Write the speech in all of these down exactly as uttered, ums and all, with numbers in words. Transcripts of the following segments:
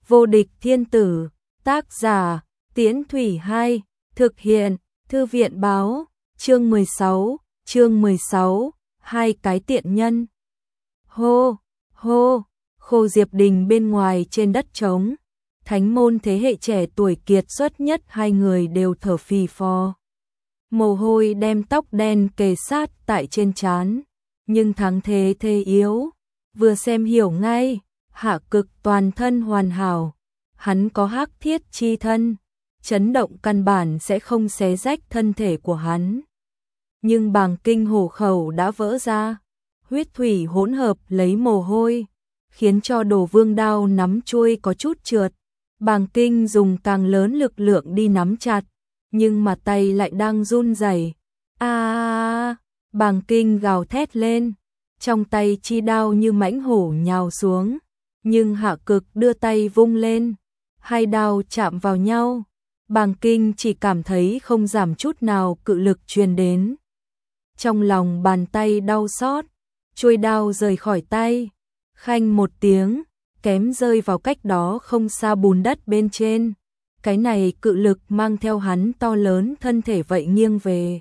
Vô địch thiên tử, tác giả, Tiễn Thủy Hai, thực hiện, Thư viện báo, chương mười sáu, chương mười sáu, hai cái tiện nhân. Hô, hô, Khô Diệp Đình bên ngoài trên đất trống, thánh môn thế hệ trẻ tuổi kiệt xuất nhất hai người đều thở phì phò. Mồ hôi đem tóc đen kề sát tại trên trán, nhưng thắng thế thê yếu, vừa xem hiểu ngay, Hạ Cực toàn thân hoàn hảo, hắn có hắc thiết chi thân, chấn động căn bản sẽ không xé rách thân thể của hắn. Nhưng bàng kinh hổ khẩu đã vỡ ra, huyết thủy hỗn hợp lấy mồ hôi, khiến cho Đồ Vương đao nắm chuôi có chút trượt. Bàng kinh dùng càng lớn lực lượng đi nắm chặt, nhưng mà tay lại đang run rẩy. A! À, bàng kinh gào thét lên, trong tay chi đao như mãnh hổ nhào xuống, nhưng Hạ Cực đưa tay vung lên, hai đao chạm vào nhau. Bàng kinh chỉ cảm thấy không giảm chút nào cự lực truyền đến. Trong lòng bàn tay đau xót, chuôi đao rời khỏi tay, khanh một tiếng, kém rơi vào cách đó không xa bùn đất bên trên. Cái này cự lực mang theo hắn to lớn thân thể vậy nghiêng về.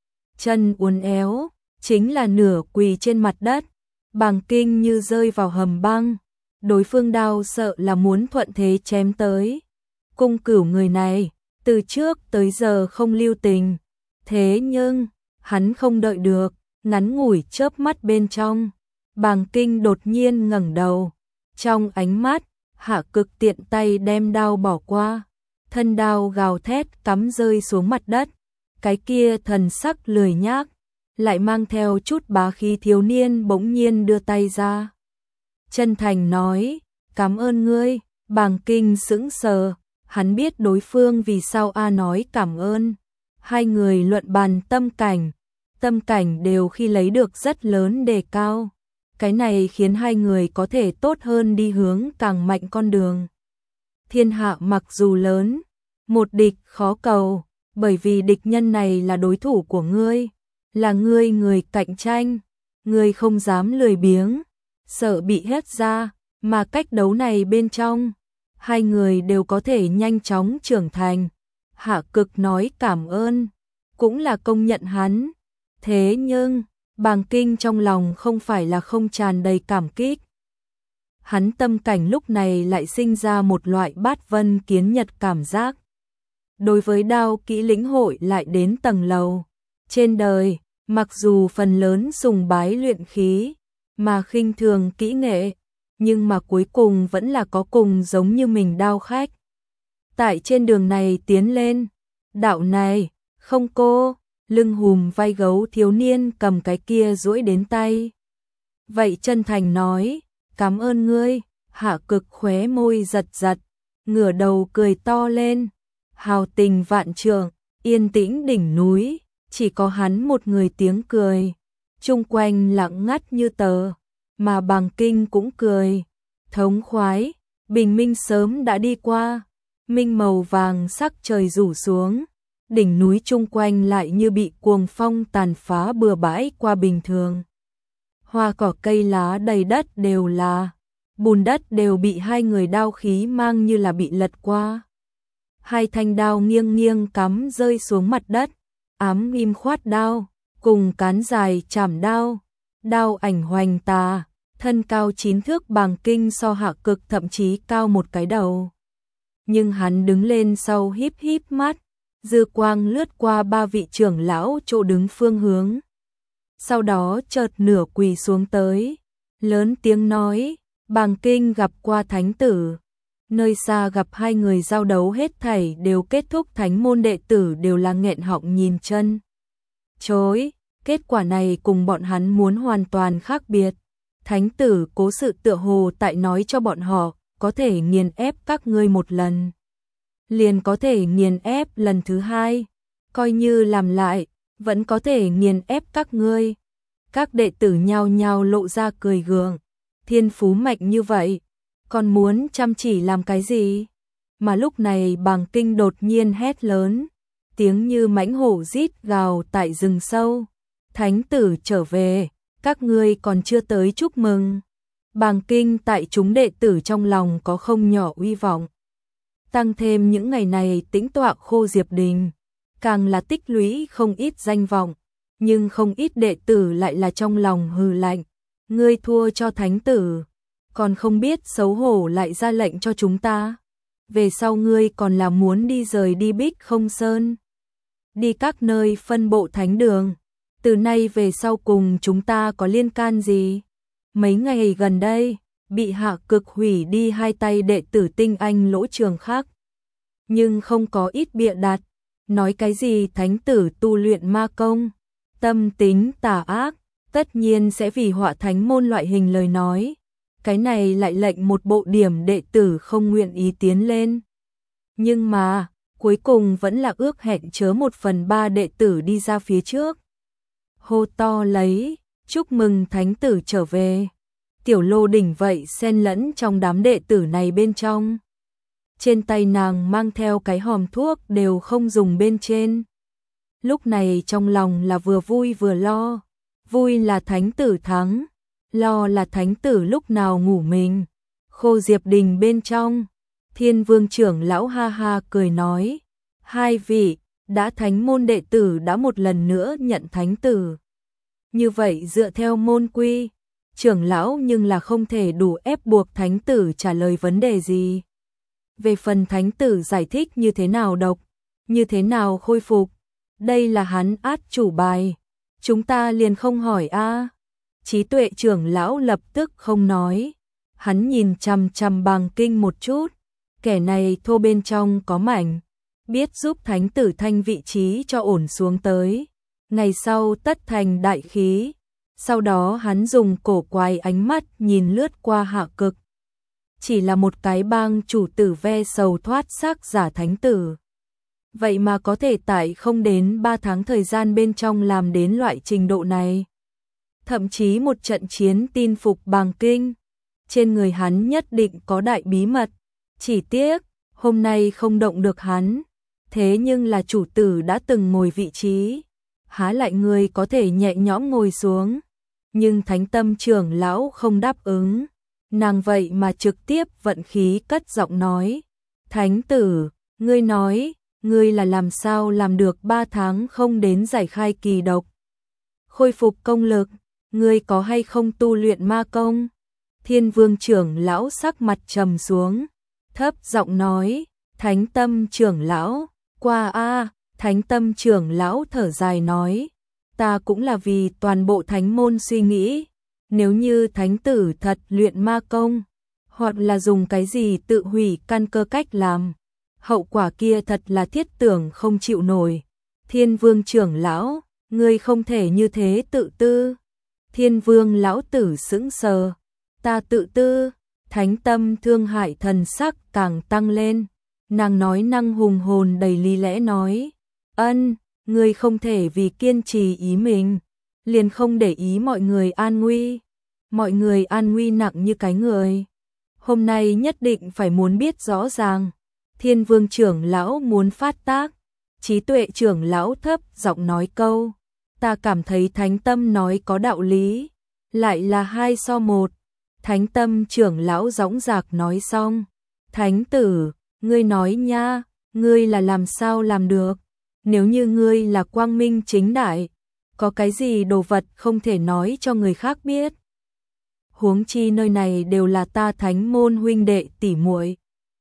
Chân uốn éo, chính là nửa quỳ trên mặt đất. Bàng kinh như rơi vào hầm băng, đối phương đao sợ là muốn thuận thế chém tới. Cung Cửu người này, từ trước tới giờ không lưu tình, thế nhưng, hắn không đợi được, ngắn ngủi chớp mắt bên trong. Bàng kinh đột nhiên ngẩng đầu, trong ánh mắt, Hạ Cực tiện tay đem đao bỏ qua, thân đao gào thét cắm rơi xuống mặt đất. Cái kia thần sắc lười nhác, lại mang theo chút bá khí thiếu niên bỗng nhiên đưa tay ra. Chân thành nói, cảm ơn ngươi. Bàng kinh sững sờ, hắn biết đối phương vì sao a nói cảm ơn. Hai người luận bàn tâm cảnh, tâm cảnh đều khi lấy được rất lớn đề cao. Cái này khiến hai người có thể tốt hơn đi hướng càng mạnh con đường. Thiên hạ mặc dù lớn, một địch khó cầu, bởi vì địch nhân này là đối thủ của ngươi, là ngươi người cạnh tranh, ngươi không dám lười biếng, sợ bị hết ra, mà cách đấu này bên trong, hai người đều có thể nhanh chóng trưởng thành. Hạ Cực nói cảm ơn, cũng là công nhận hắn, thế nhưng bàng kinh trong lòng không phải là không tràn đầy cảm kích. Hắn tâm cảnh lúc này lại sinh ra một loại bát vân kiến nhật cảm giác. Đối với đao kỹ lĩnh hội lại đến tầng lầu. Trên đời, mặc dù phần lớn sùng bái luyện khí, mà khinh thường kỹ nghệ, nhưng mà cuối cùng vẫn là có cùng giống như mình đao khách. Tại trên đường này tiến lên, đạo này, không cô, lưng hùm vai gấu thiếu niên cầm cái kia duỗi đến tay. Vậy chân thành nói, cảm ơn ngươi. Hạ Cực khóe môi giật giật, ngửa đầu cười to lên. Hào tình vạn trượng, yên tĩnh đỉnh núi, chỉ có hắn một người tiếng cười. Chung quanh lặng ngắt như tờ, mà bàng kinh cũng cười. Thống khoái, bình minh sớm đã đi qua, minh màu vàng sắc trời rủ xuống. Đỉnh núi chung quanh lại như bị cuồng phong tàn phá bừa bãi qua bình thường. Hoa cỏ cây lá đầy đất đều là, bùn đất đều bị hai người đao khí mang như là bị lật qua. Hai thanh đao nghiêng nghiêng cắm rơi xuống mặt đất, ám im khoát đao, cùng cán dài chảm đao, đao ảnh hoành tà, thân cao chín thước bàng kinh so Hạ Cực thậm chí cao một cái đầu. Nhưng hắn đứng lên sau híp híp mắt, dư quang lướt qua ba vị trưởng lão chỗ đứng phương hướng. Sau đó chợt nửa quỳ xuống tới, lớn tiếng nói, bàng kinh gặp qua thánh tử. Nơi xa gặp hai người giao đấu hết thảy đều kết thúc, thánh môn đệ tử đều là nghẹn họng nhìn chân chối. Kết quả này cùng bọn hắn muốn hoàn toàn khác biệt. Thánh tử cố sự tựa hồ tại nói cho bọn họ, có thể nghiền ép các ngươi một lần, liền có thể nghiền ép lần thứ hai, coi như làm lại, vẫn có thể nghiền ép các ngươi. Các đệ tử nhao nhao lộ ra cười gượng, thiên phú mạnh như vậy, còn muốn chăm chỉ làm cái gì? Mà lúc này bàng kinh đột nhiên hét lớn, tiếng như mãnh hổ rít gào tại rừng sâu. Thánh tử trở về, các ngươi còn chưa tới chúc mừng. Bàng Kinh tại chúng đệ tử trong lòng có không nhỏ uy vọng. Tăng thêm những ngày này tĩnh tọa Khô Diệp Đình, càng là tích lũy không ít danh vọng, nhưng không ít đệ tử lại là trong lòng hừ lạnh. Ngươi thua cho thánh tử, còn không biết xấu hổ lại ra lệnh cho chúng ta. Về sau ngươi còn là muốn đi rời đi Bích Không Sơn, đi các nơi phân bộ thánh đường. Từ nay về sau cùng chúng ta có liên can gì? Mấy ngày gần đây, bị hạ cực hủy đi hai tay đệ tử tinh anh Lỗ Trường Khắc. Nhưng không có ít bịa đặt, nói cái gì thánh tử tu luyện ma công, tâm tính tà ác, tất nhiên sẽ vì họa thánh môn loại hình lời nói. Cái này lại lệnh một bộ điểm đệ tử không nguyện ý tiến lên. Nhưng mà, cuối cùng vẫn là ước hẹn chớ một phần ba đệ tử đi ra phía trước. Hô to lấy, chúc mừng thánh tử trở về. Tiểu Lô Đỉnh vậy xen lẫn trong đám đệ tử này bên trong. Trên tay nàng mang theo cái hòm thuốc đều không dùng bên trên. Lúc này trong lòng là vừa vui vừa lo. Vui là thánh tử thắng, lo là thánh tử lúc nào ngủ mình. Khô Diệp Đình bên trong, Thiên Vương trưởng lão ha ha cười nói, hai vị, đã thánh môn đệ tử đã một lần nữa nhận thánh tử. Như vậy dựa theo môn quy, trưởng lão nhưng là không thể đủ ép buộc thánh tử trả lời vấn đề gì. Về phần thánh tử giải thích như thế nào độc, như thế nào khôi phục, đây là hắn át chủ bài. Chúng ta liền không hỏi a. Trí Tuệ trưởng lão lập tức không nói. Hắn nhìn chằm chằm Bàng Kinh một chút. Kẻ này thô bên trong có mảnh, biết giúp thánh tử thanh vị trí cho ổn xuống tới. Ngày sau tất thành đại khí. Sau đó hắn dùng cổ quái ánh mắt nhìn lướt qua hạ cực. Chỉ là một cái bang chủ tử ve sầu thoát xác giả thánh tử. Vậy mà có thể tại không đến ba tháng thời gian bên trong làm đến loại trình độ này. Thậm chí một trận chiến tin phục Bàng Kinh. Trên người hắn nhất định có đại bí mật. Chỉ tiếc, hôm nay không động được hắn. Thế nhưng là chủ tử đã từng ngồi vị trí. Há lại người có thể nhẹ nhõm ngồi xuống. Nhưng thánh tâm trưởng lão không đáp ứng. Nàng vậy mà trực tiếp vận khí cất giọng nói. Thánh tử, ngươi nói, ngươi là làm sao làm được ba tháng không đến giải khai kỳ độc. Khôi phục công lực, ngươi có hay không tu luyện ma công? Thiên Vương trưởng lão sắc mặt trầm xuống, thấp giọng nói, thánh tâm trưởng lão, qua a. Thánh tâm trưởng lão thở dài nói, ta cũng là vì toàn bộ thánh môn suy nghĩ, nếu như thánh tử thật luyện ma công, hoặc là dùng cái gì tự hủy căn cơ cách làm, hậu quả kia thật là thiết tưởng không chịu nổi. Thiên Vương trưởng lão, ngươi không thể như thế tự tư. Thiên Vương lão tử sững sờ, ta tự tư? Thánh tâm thương hại thần sắc càng tăng lên, nàng nói năng hùng hồn đầy lý lẽ nói, ân, ngươi không thể vì kiên trì ý mình, liền không để ý mọi người an nguy. Mọi người an nguy nặng như cái người. Hôm nay nhất định phải muốn biết rõ ràng. Thiên Vương trưởng lão muốn phát tác. Trí Tuệ trưởng lão thấp giọng nói câu, ta cảm thấy thánh tâm nói có đạo lý. Lại là hai so một. Thánh tâm trưởng lão dõng dạc nói xong, thánh tử, ngươi nói nha, ngươi là làm sao làm được? Nếu như ngươi là quang minh chính đại, có cái gì đồ vật không thể nói cho người khác biết? Huống chi nơi này đều là ta thánh môn huynh đệ tỷ muội,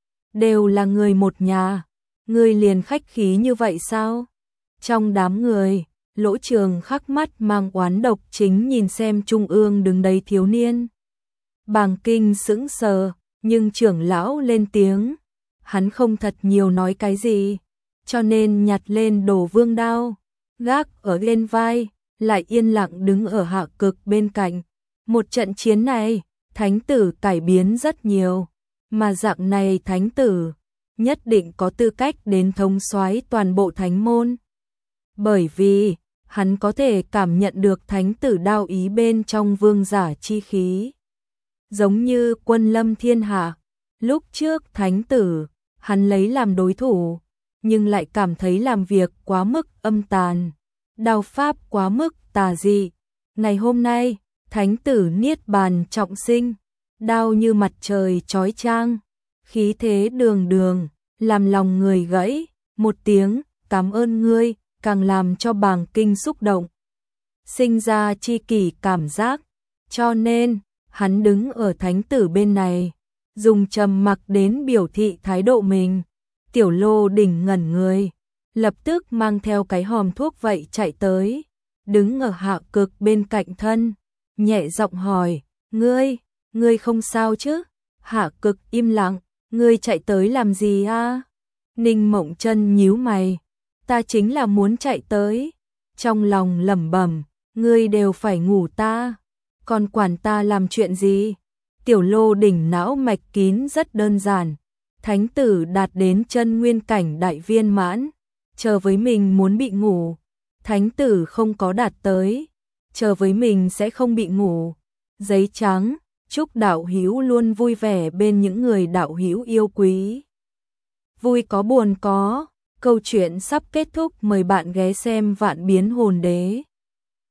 đều là người một nhà, ngươi liền khách khí như vậy sao? Trong đám người, Lỗ Trường Khắc mắt mang oán độc chính nhìn xem trung ương đứng đấy thiếu niên. Bàng Kinh sững sờ, nhưng trưởng lão lên tiếng, hắn không thật nhiều nói cái gì, cho nên nhặt lên Đồ Vương đao, gác ở lên vai, lại yên lặng đứng ở hạ cực bên cạnh. Một trận chiến này, thánh tử cải biến rất nhiều, mà dạng này thánh tử nhất định có tư cách đến thống soái toàn bộ thánh môn. Bởi vì, hắn có thể cảm nhận được thánh tử đao ý bên trong vương giả chi khí. Giống như quân lâm thiên hạ, lúc trước thánh tử, hắn lấy làm đối thủ, nhưng lại cảm thấy làm việc quá mức âm tàn, đao pháp quá mức tà dị. Ngày hôm nay, thánh tử niết bàn trọng sinh, đao như mặt trời chói chang, khí thế đường đường, làm lòng người gãy, một tiếng cảm ơn ngươi, càng làm cho Bàng Kinh xúc động, sinh ra chi kỷ cảm giác, cho nên, hắn đứng ở thánh tử bên này, dùng trầm mặc đến biểu thị thái độ mình. Tiểu Lô Đỉnh ngẩn người, lập tức mang theo cái hòm thuốc vậy chạy tới, đứng ở Hạ Cực bên cạnh thân, nhẹ giọng hỏi, ngươi, ngươi không sao chứ? Hạ Cực im lặng, ngươi chạy tới làm gì a? Ninh Mộng Chân nhíu mày, ta chính là muốn chạy tới, trong lòng lẩm bẩm, ngươi đều phải ngủ ta, còn quản ta làm chuyện gì? Tiểu Lô Đỉnh não mạch kín rất đơn giản, thánh tử đạt đến chân nguyên cảnh đại viên mãn, chờ với mình muốn bị ngủ, thánh tử không có đạt tới, chờ với mình sẽ không bị ngủ. Giấy trắng, chúc đạo hữu luôn vui vẻ bên những người đạo hữu yêu quý. Vui có buồn có, câu chuyện sắp kết thúc, mời bạn ghé xem Vạn Biến Hồn Đế.